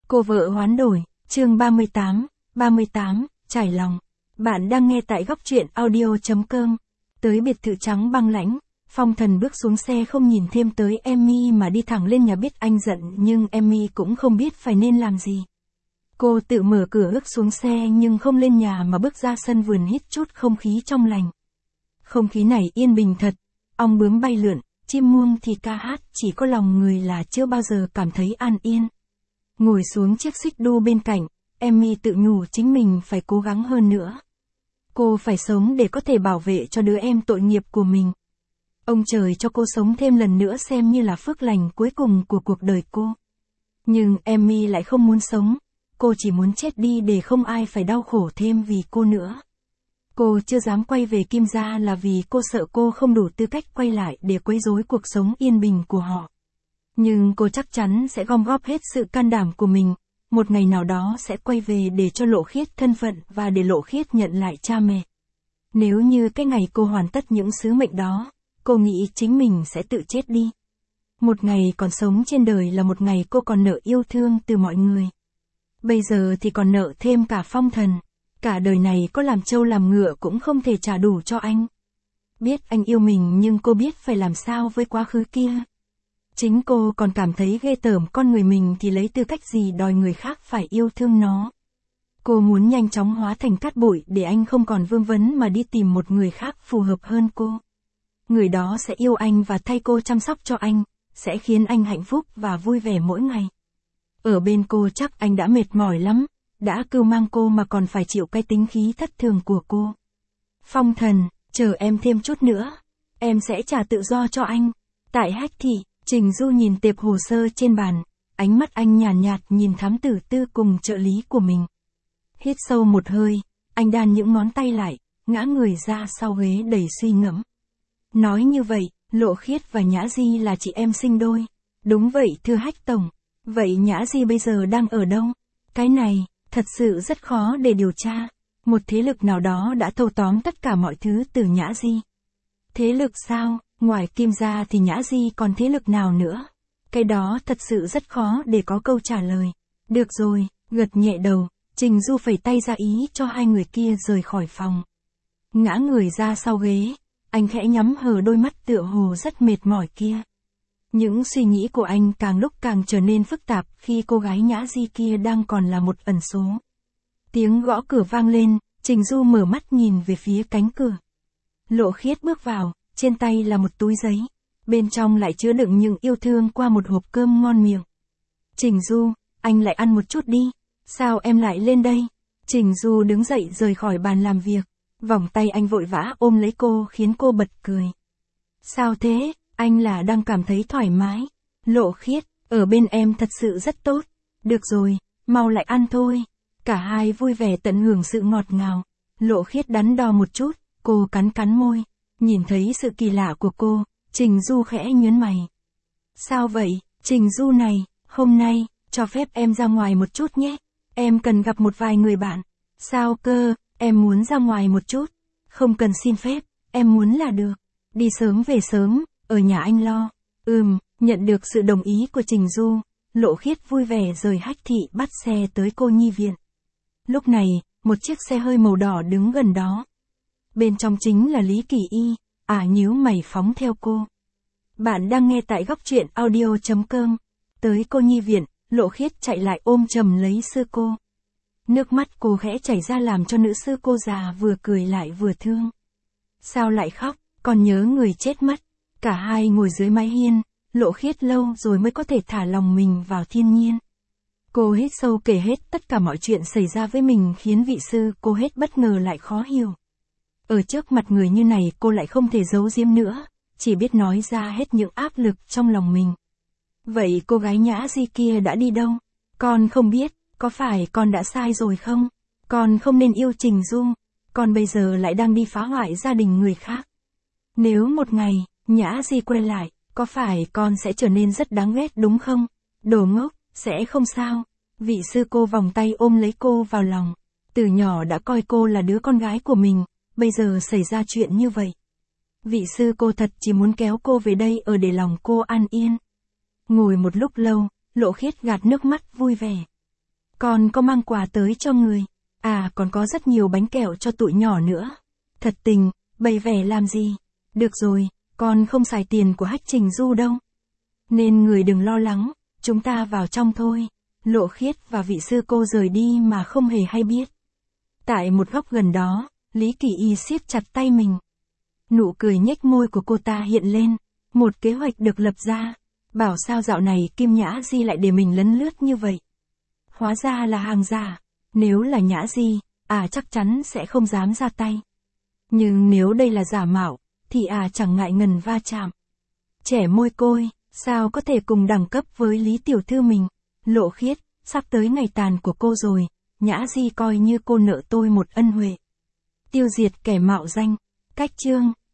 Cô vợ hoán đổi, chương 38, trải lòng. Bạn đang nghe tại góc truyện audio.com. Tới biệt thự trắng băng lãnh, Phong Thần bước xuống xe không nhìn thêm tới Emmy mà đi thẳng lên nhà. Biết anh giận nhưng Emmy cũng không biết phải nên làm gì. Cô tự mở cửa bước xuống xe nhưng không lên nhà mà bước ra sân vườn hít chút không khí trong lành. Không khí này yên bình thật, ong bướm bay lượn, chim muông thì ca hát, chỉ có lòng người là chưa bao giờ cảm thấy an yên. Ngồi xuống chiếc xích đu bên cạnh, Emmy tự nhủ chính mình phải cố gắng hơn nữa. Cô phải sống để có thể bảo vệ cho đứa em tội nghiệp của mình. Ông trời cho cô sống thêm lần nữa xem như là phước lành cuối cùng của cuộc đời cô. Nhưng Emmy lại không muốn sống, cô chỉ muốn chết đi để không ai phải đau khổ thêm vì cô nữa. Cô chưa dám quay về Kim gia là vì cô sợ cô không đủ tư cách quay lại để quấy rối cuộc sống yên bình của họ. Nhưng cô chắc chắn sẽ gom góp hết sự can đảm của mình, một ngày nào đó sẽ quay về để cho Lộ Khiết thân phận và để Lộ Khiết nhận lại cha mẹ. Nếu như cái ngày cô hoàn tất những sứ mệnh đó, cô nghĩ chính mình sẽ tự chết đi. Một ngày còn sống trên đời là một ngày cô còn nợ yêu thương từ mọi người. Bây giờ thì còn nợ thêm cả Phong Thần. Cả đời này có làm trâu làm ngựa cũng không thể trả đủ cho anh. Biết anh yêu mình nhưng cô biết phải làm sao với quá khứ kia. Chính cô còn cảm thấy ghê tởm con người mình thì lấy tư cách gì đòi người khác phải yêu thương nó. Cô muốn nhanh chóng hóa thành cát bụi để anh không còn vương vấn mà đi tìm một người khác phù hợp hơn cô. Người đó sẽ yêu anh và thay cô chăm sóc cho anh, sẽ khiến anh hạnh phúc và vui vẻ mỗi ngày. Ở bên cô chắc anh đã mệt mỏi lắm, đã cưu mang cô mà còn phải chịu cái tính khí thất thường của cô. Phong Thần, chờ em thêm chút nữa, em sẽ trả tự do cho anh. Tại Hách Thị, Trình Du nhìn tệp hồ sơ trên bàn, ánh mắt anh nhàn nhạt nhìn thám tử Tư cùng trợ lý của mình. Hít sâu một hơi, anh đan những ngón tay lại, ngã người ra sau ghế đầy suy ngẫm. Nói như vậy, Lộ Khiết và Nhã Di là chị em sinh đôi. Đúng vậy thưa Hách Tổng. Vậy Nhã Di bây giờ đang ở đâu? Cái này, thật sự rất khó để điều tra. Một thế lực nào đó đã thâu tóm tất cả mọi thứ từ Nhã Di. Thế lực sao? Ngoài Kim gia thì Nhã Di còn thế lực nào nữa? Cái đó thật sự rất khó để có câu trả lời. Được rồi, gật nhẹ đầu, Trình Du phẩy tay ra ý cho hai người kia rời khỏi phòng. Ngã người ra sau ghế, anh khẽ nhắm hờ đôi mắt tựa hồ rất mệt mỏi kia. Những suy nghĩ của anh càng lúc càng trở nên phức tạp khi cô gái Nhã Di kia đang còn là một ẩn số. Tiếng gõ cửa vang lên, Trình Du mở mắt nhìn về phía cánh cửa. Lộ Khiết bước vào, trên tay là một túi giấy. Bên trong lại chứa đựng những yêu thương qua một hộp cơm ngon miệng. Trình Du, anh lại ăn một chút đi. Sao em lại lên đây? Trình Du đứng dậy rời khỏi bàn làm việc. Vòng tay anh vội vã ôm lấy cô khiến cô bật cười. Sao thế? Anh là đang cảm thấy thoải mái. Lộ Khiết, ở bên em thật sự rất tốt. Được rồi, mau lại ăn thôi. Cả hai vui vẻ tận hưởng sự ngọt ngào. Lộ Khiết đắn đo một chút, cô cắn cắn môi. Nhìn thấy sự kỳ lạ của cô, Trình Du khẽ nhướng mày. Sao vậy, Trình Du này, hôm nay, cho phép em ra ngoài một chút nhé. Em cần gặp một vài người bạn. Sao cơ, em muốn ra ngoài một chút. Không cần xin phép, em muốn là được. Đi sớm về sớm, ở nhà anh lo. Nhận được sự đồng ý của Trình Du, Lộ Khiết vui vẻ rời Hách Thị bắt xe tới Cô Nhi Viện. Lúc này, một chiếc xe hơi màu đỏ đứng gần đó. Bên trong chính là Lý Kỳ Y, nhíu mày phóng theo cô. Bạn đang nghe tại góc truyện audio.com. Tới Cô Nhi Viện, Lộ Khiết chạy lại ôm chầm lấy sư cô. Nước mắt cô khẽ chảy ra làm cho nữ sư cô già vừa cười lại vừa thương. Sao lại khóc, còn nhớ người chết mất. Cả hai ngồi dưới mái hiên, Lộ Khiết lâu rồi mới có thể thả lòng mình vào thiên nhiên. Cô hít sâu kể hết tất cả mọi chuyện xảy ra với mình khiến vị sư cô hết bất ngờ lại khó hiểu. Ở trước mặt người như này cô lại không thể giấu giếm nữa, chỉ biết nói ra hết những áp lực trong lòng mình. Vậy cô gái Nhã Di kia đã đi đâu? Con không biết, có phải con đã sai rồi không? Con không nên yêu Trình Du, con bây giờ lại đang đi phá hoại gia đình người khác. Nếu một ngày, Nhã Di quay lại, có phải con sẽ trở nên rất đáng ghét đúng không? Đồ ngốc, sẽ không sao. Vị sư cô vòng tay ôm lấy cô vào lòng. Từ nhỏ đã coi cô là đứa con gái của mình, bây giờ xảy ra chuyện như vậy. Vị sư cô thật chỉ muốn kéo cô về đây ở để lòng cô an yên. Ngồi một lúc lâu, Lộ Khiết gạt nước mắt vui vẻ. Con có mang quà tới cho người. À còn có rất nhiều bánh kẹo cho tụi nhỏ nữa. Thật tình, bày vẻ làm gì? Được rồi, con không xài tiền của Hách Trình Du đâu. Nên người đừng lo lắng, chúng ta vào trong thôi. Lộ Khiết và vị sư cô rời đi mà không hề hay biết. Tại một góc gần đó, Lý Kỳ Y siết chặt tay mình. Nụ cười nhếch môi của cô ta hiện lên. Một kế hoạch được lập ra. Bảo sao dạo này Kim Nhã Di lại để mình lấn lướt như vậy. Hóa ra là hàng giả. Nếu là Nhã Di, chắc chắn sẽ không dám ra tay. Nhưng nếu đây là giả mạo, thì chẳng ngại ngần va chạm. Trẻ môi côi, sao có thể cùng đẳng cấp với Lý Tiểu Thư mình. Lộ Khiết, sắp tới ngày tàn của cô rồi, Nhã Di coi như cô nợ tôi một ân huệ. Tiêu diệt kẻ mạo danh. Cách chương